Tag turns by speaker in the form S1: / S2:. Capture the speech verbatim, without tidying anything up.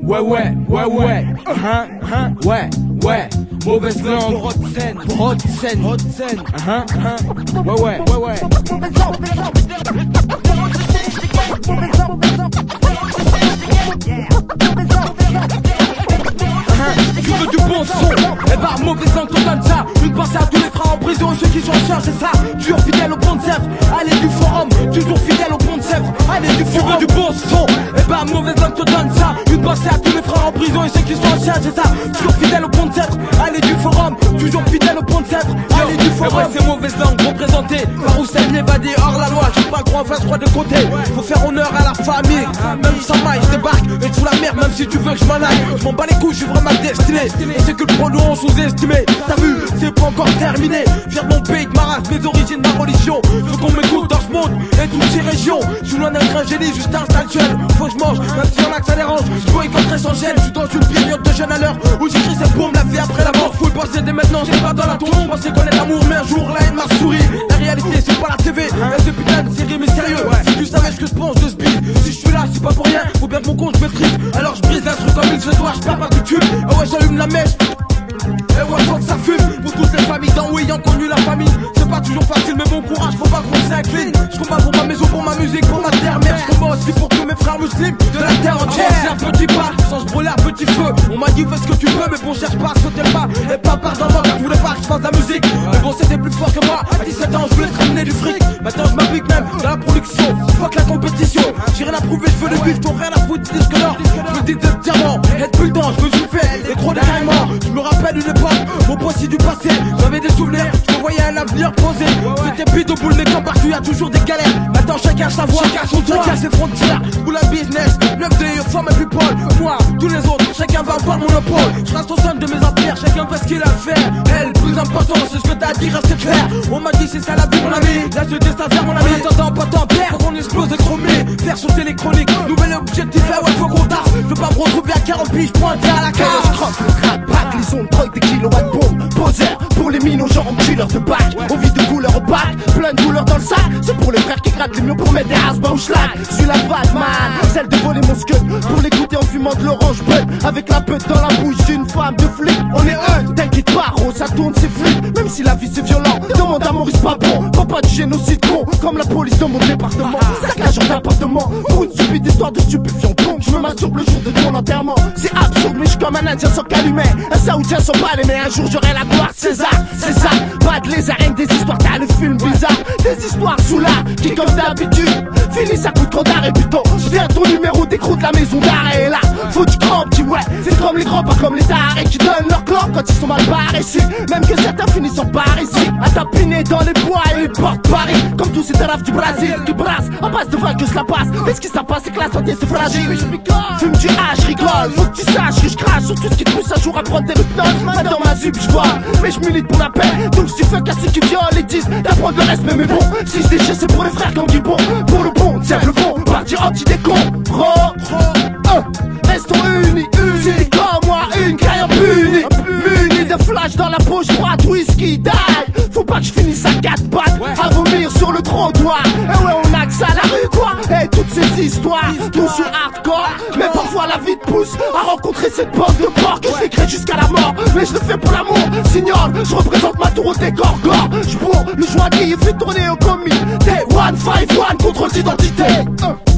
S1: ouais, ouais, ouais, ouais, hein, hein, ouais, ouais, mauvaise langue, hot scène, hot scène, hot scène, hein, hein, ouais, ouais, ouais, ouais. Tu veux du bon son, et bah mauvais sang te donne ça. Une pensée à tous les frères en prison, ceux qui sont en charge, c'est ça. Toujours fidèle au pont de Sèvres, allez du forum. Toujours fidèle au pont de Sèvres, allez du forum. Tu veux du bon son, et bah mauvais sang te donne ça. Une pensée à tous les frères en prison et ceux qui sont en charge, c'est ça. Toujours fidèle au pont de Sèvres, allez du forum. Toujours fidèle au pont de Sèvres, allez du forum. Ouais, c'est mauvaise langue représentée par Hussein évadé hors la loi. J'ai pas grand face droit de côté. Faut faire honneur à la famille. Même sans maille, je débarque et je fous la merde, même si tu veux que je m'en aille. Je m'en bats les couilles, je suis vraiment destiné. Et c'est que le produit ont sous-estimé. T'as vu, c'est pas encore terminé. Viens de mon pays, de ma race, mes origines, ma religion. Je veux qu'on m'écoute dans ce monde et toutes ces régions. Je suis loin d'être un génie, juste un sale jeune. Faut que je mange, même si y'en a que ça dérange. Je boycotterai sans gêne, je suis dans une période de jeune à l'heure où j'écris cette bombe, la vie après la mort. Faut y penser dès maintenant, c'est pas dans la tombe. Pensez connaître l'amour, mais un jour la haine m'a souri. La réalité, c'est pas la T V, et ce putain de série mystérieux. Si tu savais ce que je pense de ce beat, si je suis là, c'est pas pour rien. Faut bien que mon compte je maîtrise. Alors je brise l'instru comme il se doit, je tape à coutume. Ah ouais, j'allume la mèche. Et ouais, faut que ça fume. Pour toutes les familles d'en haut ayant connu la famille. C'est pas toujours facile, mais bon courage, faut pas qu'on s'incline. Je combats pour ma maison, pour ma musique, pour ma terre mère. Je combats aussi pour tous mes frères musulmans de la terre entière. C'est un petit pas, sans se brûler un petit feu. On m'a dit fais ce que tu veux, mais bon, cherche pas à sauter le pas. Et pas par dans le je voulais pas que je fasse de la musique. Mais bon, c'était plus fort que moi. À dix-sept ans, je voulais te ramener du fric. Maintenant, je m'applique même dans la production. Fuck la compétition. J'ai rien à prouver, je veux le bif, t'as rien à foutre, disque d'or. Je veux des deux diamants, être plus dedans, je me suis fait des gros décaillements. Je me rappelle une époque, mon poisson du passé. J'avais des souvenirs, je me voyais un avenir posé. C'était pite au bout, mais comme partout, y'a toujours des galères. Maintenant, chacun sa voix, chacun son toit, chacun ses frontières. Ou la business, neuf de femmes et people. Moi, tous les autres, chacun va avoir mon monopole. Je reste au centre de mes affaires, chacun fait ce qu'il a à faire. Elle, le plus important, c'est ce que t'as à dire, reste clair. On m'a dit, c'est ça la vie, mon ami. Là, je destin faire mon ami. En attendant, pas tant perdre, qu'on explose des chromés. Faire sauter les chroniques, nouvel objectif, là, ouais, faut qu'on tasse. Je veux pas me retrouver à quarante piges, pointé à la cage.
S2: Je croque le crack, braque, les ondes, drogue, des kilowatts bombes. Poseur, pour les mines aux gens, killer de bac. On vit de couleur au bac, plein de douleurs dans le sac. C'est pour les frères qui grattent les mieux pour mettre des asbas au schlag. Suis la vague, man, celle de voler mon scud. Pour l'écouter en fumant de l'orange bud. Avec la pute dans la bouche d'une femme de flic. On est eux, t'inquiète pas, gros, ça tourne, c'est fluide. Même si la vie c'est violent, demande à Maurice pas bon. Papa du génocide con, comme la police de mon département. Saccage en appartement, pour une stupide histoire de stupéfiant. Donc je me masturbe le jour de ton enterrement. C'est absurde, mais je suis comme un indien sans calumet. Un saoudien sans balai, mais un jour j'aurai la gloire. César, c'est ça, pas de lézard, rien que des histoires, t'as le film bizarre. Des histoires sous là, qui comme d'habitude fini ça coûte trop d'arrêt putain. Je viens ton numéro d'écroute la maison d'arrêt. Et là, faut du grand petit ouais. C'est comme les grands, pas comme les tarés qui donnent leur clan quand ils sont mal barrés ici. Même que certains finissent en bar ici, à tapiner dans les bois et les portes Paris. Comme tous ces tarafs du Brésil qui brassent en passe de vague que je la passe. Mais ce qui ça passe c'est que la santé c'est fragile. Fume du H, rigole, faut que tu saches que je crache sur tout ce qui te pousse un jour à prendre des hypnoses. Maintenant ma zub je vois, mais je milite pour la paix. Donc si tu fais casser qui violent et disent d'apprendre le respect. Mais bon, si je déchire c'est pour les frères comme du bon. Pour le bon, tiens le bon, parti anti des cons. Ro, restons unis, unis comme moi, une caille impunie. Muni de flash dans la poche droite, whisky die. Faut pas que je finisse à quatre pattes, à vomir sur le trottoir. Et ouais on a que ça à la rue quoi. Et toutes ces histoires, tout sur hardcore. Mais parfois la vie te pousse à rencontrer cette bande de porcs que je décrète jusqu'à la mort. Mais je le fais pour l'amour, signal, je représente ma tour au décor gore. Je bourre le joint qui fait tourner au commis. T one five one, contrôle d'identité.